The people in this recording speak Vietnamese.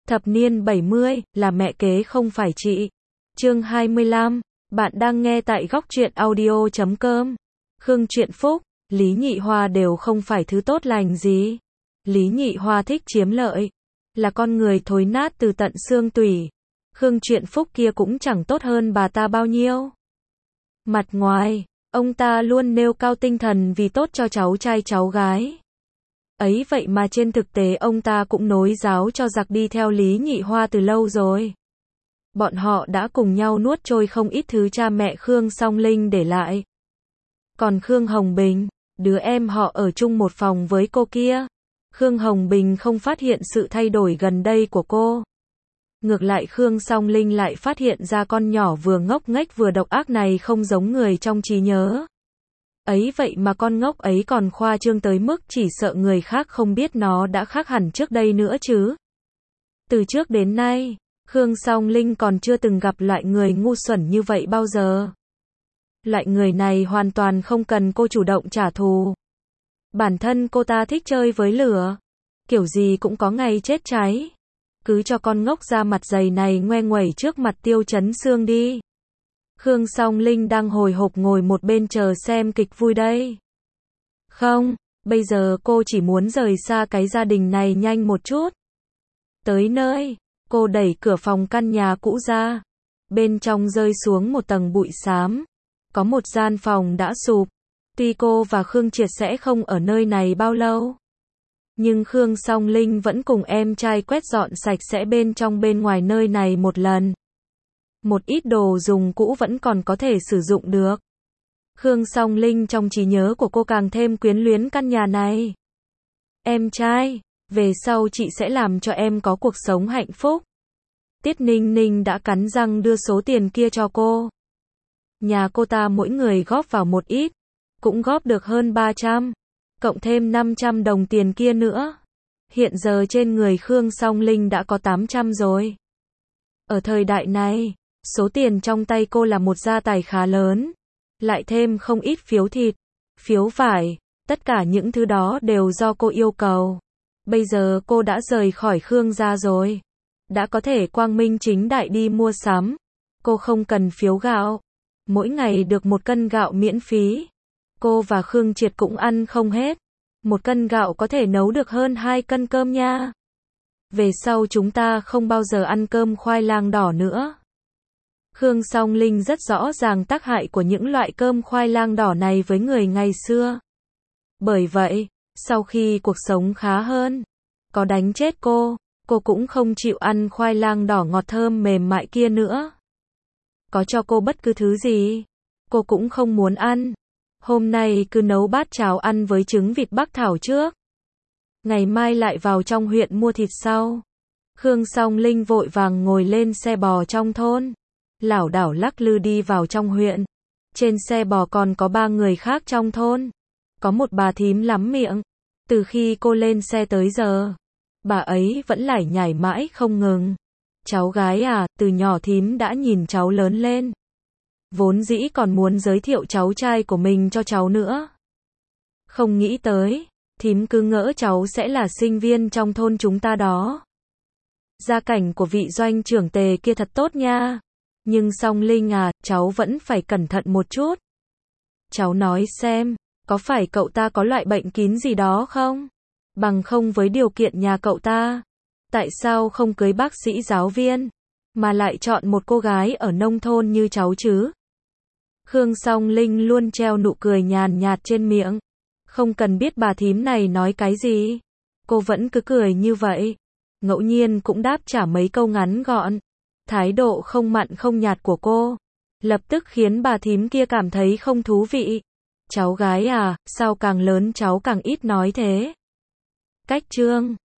Thập niên 70, là mẹ kế không phải chị. Chương 25, bạn đang nghe tại góc truyện audio.com. Khương Truyện Phúc, Lý Nhị Hoa đều không phải thứ tốt lành gì. Lý Nhị Hoa thích chiếm lợi, là con người thối nát từ tận xương tủy. Khương Truyện Phúc kia cũng chẳng tốt hơn bà ta bao nhiêu. Mặt ngoài, ông ta luôn nêu cao tinh thần vì tốt cho cháu trai cháu gái. Ấy vậy mà trên thực tế ông ta cũng nối giáo cho giặc đi theo Lý Nhị Hoa từ lâu rồi. Bọn họ đã cùng nhau nuốt trôi không ít thứ cha mẹ Khương Song Linh để lại. Còn Khương Hồng Bình, đứa em họ ở chung một phòng với cô kia, Khương Hồng Bình không phát hiện sự thay đổi gần đây của cô. Ngược lại Khương Song Linh lại phát hiện ra con nhỏ vừa ngốc nghếch vừa độc ác này không giống người trong trí nhớ. Ấy vậy mà con ngốc ấy còn khoa trương tới mức chỉ sợ người khác không biết nó đã khác hẳn trước đây nữa chứ. Từ trước đến nay, Khương Song Linh còn chưa từng gặp loại người ngu xuẩn như vậy bao giờ. Loại người này hoàn toàn không cần cô chủ động trả thù. Bản thân cô ta thích chơi với lửa, kiểu gì cũng có ngày chết cháy. Cứ cho con ngốc da mặt dày này ngoe nguẩy trước mặt Tiêu Chấn Sương đi. Khương Song Linh đang hồi hộp ngồi một bên chờ xem kịch vui đây. Không, bây giờ cô chỉ muốn rời xa cái gia đình này nhanh một chút. Tới nơi, cô đẩy cửa phòng căn nhà cũ ra. Bên trong rơi xuống một tầng bụi xám. Có một gian phòng đã sụp. Tuy cô và Khương Triệt sẽ không ở nơi này bao lâu, nhưng Khương Song Linh vẫn cùng em trai quét dọn sạch sẽ bên trong bên ngoài nơi này một lần. Một ít đồ dùng cũ vẫn còn có thể sử dụng được. Khương Song Linh trong trí nhớ của cô càng thêm quyến luyến căn nhà này. Em trai, về sau chị sẽ làm cho em có cuộc sống hạnh phúc. Tiết Ninh Ninh đã cắn răng đưa số tiền kia cho cô. Nhà cô ta mỗi người góp vào một ít, cũng góp được hơn 300, cộng thêm 500 đồng tiền kia nữa. Hiện giờ trên người Khương Song Linh đã có 800 rồi. Ở thời đại này, số tiền trong tay cô là một gia tài khá lớn. Lại thêm không ít phiếu thịt, phiếu vải, tất cả những thứ đó đều do cô yêu cầu. Bây giờ cô đã rời khỏi Khương gia rồi, đã có thể quang minh chính đại đi mua sắm. Cô không cần phiếu gạo, mỗi ngày được 1 cân gạo miễn phí. Cô và Khương Triệt cũng ăn không hết. 1 cân gạo có thể nấu được hơn 2 cân cơm nha. Về sau chúng ta không bao giờ ăn cơm khoai lang đỏ nữa. Khương Song Linh rất rõ ràng tác hại của những loại cơm khoai lang đỏ này với người ngày xưa. Bởi vậy, sau khi cuộc sống khá hơn, có đánh chết cô cũng không chịu ăn khoai lang đỏ ngọt thơm mềm mại kia nữa. Có cho cô bất cứ thứ gì, cô cũng không muốn ăn. Hôm nay cứ nấu bát cháo ăn với trứng vịt Bắc Thảo trước. Ngày mai lại vào trong huyện mua thịt sau. Khương Song Linh vội vàng ngồi lên xe bò trong thôn, lảo đảo lắc lư đi vào trong huyện. Trên xe bò còn có 3 người khác trong thôn. Có một bà thím lắm miệng. Từ khi cô lên xe tới giờ, bà ấy vẫn lải nhải mãi không ngừng. Cháu gái à, từ nhỏ thím đã nhìn cháu lớn lên. Vốn dĩ còn muốn giới thiệu cháu trai của mình cho cháu nữa. Không nghĩ tới, thím cứ ngỡ cháu sẽ là sinh viên trong thôn chúng ta đó. Gia cảnh của vị doanh trưởng Tề kia thật tốt nha. Nhưng Song Linh à, cháu vẫn phải cẩn thận một chút. Cháu nói xem, có phải cậu ta có loại bệnh kín gì đó không? Bằng không với điều kiện nhà cậu ta, tại sao không cưới bác sĩ giáo viên, mà lại chọn một cô gái ở nông thôn như cháu chứ? Khương Song Linh luôn treo nụ cười nhàn nhạt trên miệng. Không cần biết bà thím này nói cái gì, cô vẫn cứ cười như vậy. Ngẫu nhiên cũng đáp trả mấy câu ngắn gọn. Thái độ không mặn không nhạt của cô lập tức khiến bà thím kia cảm thấy không thú vị. Cháu gái à, sao càng lớn cháu càng ít nói thế? Cách chương